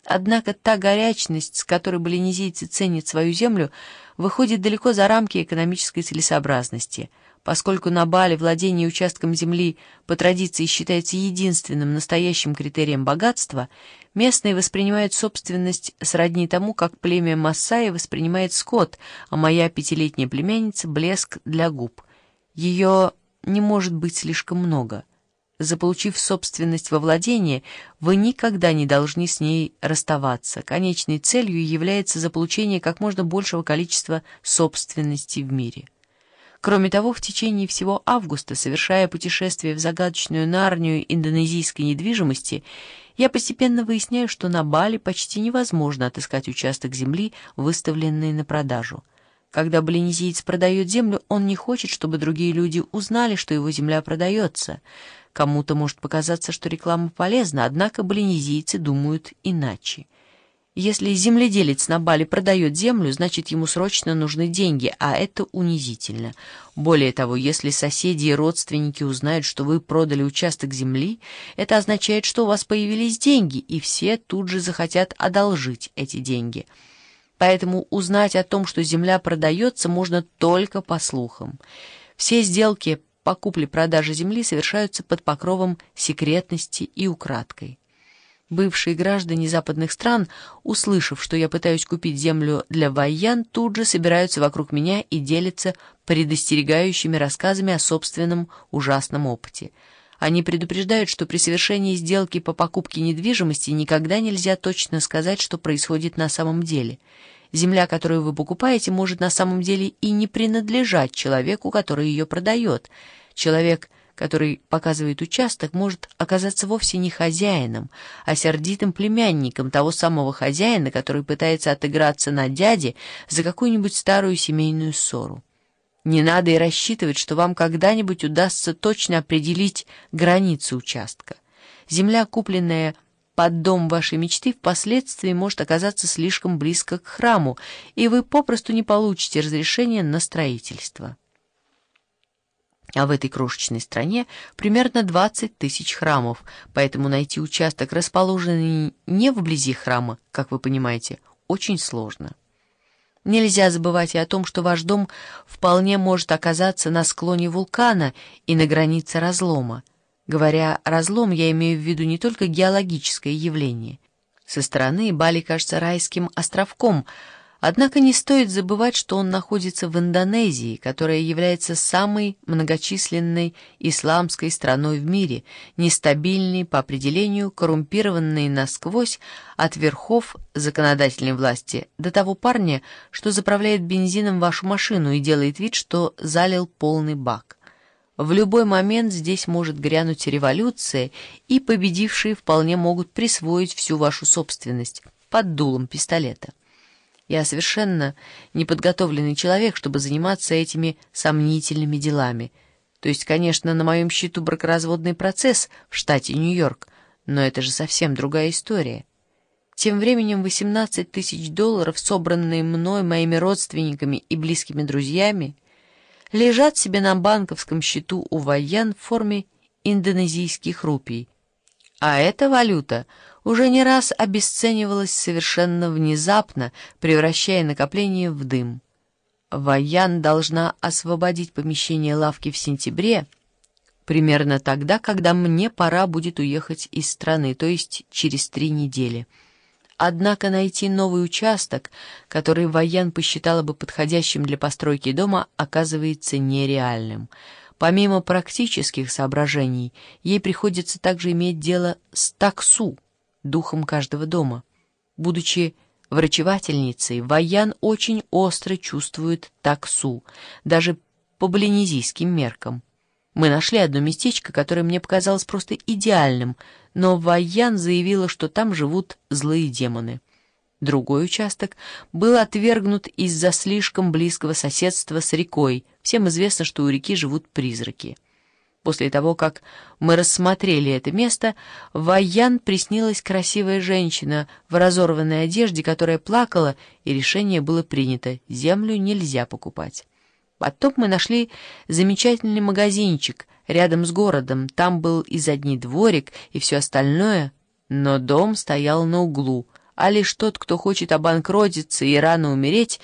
Однако та горячность, с которой балинезийцы ценят свою землю, выходит далеко за рамки экономической целесообразности. Поскольку на Бали владение участком земли по традиции считается единственным настоящим критерием богатства, местные воспринимают собственность сродни тому, как племя Массаи воспринимает скот, а моя 5-летняя племянница — блеск для губ. Ее не может быть слишком много. Заполучив собственность во владение, вы никогда не должны с ней расставаться. Конечной целью является заполучение как можно большего количества собственности в мире. Кроме того, в течение всего августа, совершая путешествие в загадочную Нарнию индонезийской недвижимости, я постепенно выясняю, что на Бали почти невозможно отыскать участок земли, выставленный на продажу. Когда балинезиец продает землю, он не хочет, чтобы другие люди узнали, что его земля продается. Кому-то может показаться, что реклама полезна, однако балинезийцы думают иначе. Если земледелец на Бали продает землю, значит, ему срочно нужны деньги, а это унизительно. Более того, если соседи и родственники узнают, что вы продали участок земли, это означает, что у вас появились деньги, и все тут же захотят одолжить эти деньги. Поэтому узнать о том, что земля продается, можно только по слухам. Все сделки по купле-продаже земли совершаются под покровом секретности и украдкой. Бывшие граждане западных стран, услышав, что я пытаюсь купить землю для Вайян, тут же собираются вокруг меня и делятся предостерегающими рассказами о собственном ужасном опыте. Они предупреждают, что при совершении сделки по покупке недвижимости никогда нельзя точно сказать, что происходит на самом деле. Земля, которую вы покупаете, может на самом деле и не принадлежать человеку, который ее продает. Человек, который показывает участок, может оказаться вовсе не хозяином, а сердитым племянником того самого хозяина, который пытается отыграться на дяде за какую-нибудь старую семейную ссору. Не надо и рассчитывать, что вам когда-нибудь удастся точно определить границы участка. Земля, купленная под дом вашей мечты, впоследствии может оказаться слишком близко к храму, и вы попросту не получите разрешения на строительство. А в этой крошечной стране примерно 20 тысяч храмов, поэтому найти участок, расположенный не вблизи храма, как вы понимаете, очень сложно. Нельзя забывать и о том, что ваш дом вполне может оказаться на склоне вулкана и на границе разлома. Говоря «разлом», я имею в виду не только геологическое явление. Со стороны Бали кажется райским островком, однако не стоит забывать, что он находится в Индонезии, которая является самой многочисленной исламской страной в мире, нестабильной по определению, коррумпированной насквозь от верхов законодательной власти до того парня, что заправляет бензином вашу машину и делает вид, что залил полный бак. В любой момент здесь может грянуть революция, и победившие вполне могут присвоить всю вашу собственность под дулом пистолета. Я совершенно неподготовленный человек, чтобы заниматься этими сомнительными делами. То есть, конечно, на моем счету бракоразводный процесс в штате Нью-Йорк, но это же совсем другая история. Тем временем $18 тысяч, собранные мной, моими родственниками и близкими друзьями, лежат себе на банковском счету у Вайян в форме индонезийских рупий. А эта валюта уже не раз обесценивалась совершенно внезапно, превращая накопление в дым. Вайян должна освободить помещение лавки в сентябре, примерно тогда, когда мне пора будет уехать из страны, то есть через 3 недели. Однако найти новый участок, который Вайян посчитала бы подходящим для постройки дома, оказывается нереальным. Помимо практических соображений, ей приходится также иметь дело с таксу, духом каждого дома. Будучи врачевательницей, Вайян очень остро чувствует таксу, даже по балинезийским меркам. Мы нашли одно местечко, которое мне показалось просто идеальным, но Вайян заявила, что там живут злые демоны. Другой участок был отвергнут из-за слишком близкого соседства с рекой. Всем известно, что у реки живут призраки. После того, как мы рассмотрели это место, Вайян приснилась красивая женщина в разорванной одежде, которая плакала, и решение было принято: землю нельзя покупать. Потом мы нашли замечательный магазинчик рядом с городом. Там был и задний дворик, и все остальное, но дом стоял на углу, а лишь тот, кто хочет обанкротиться и рано умереть,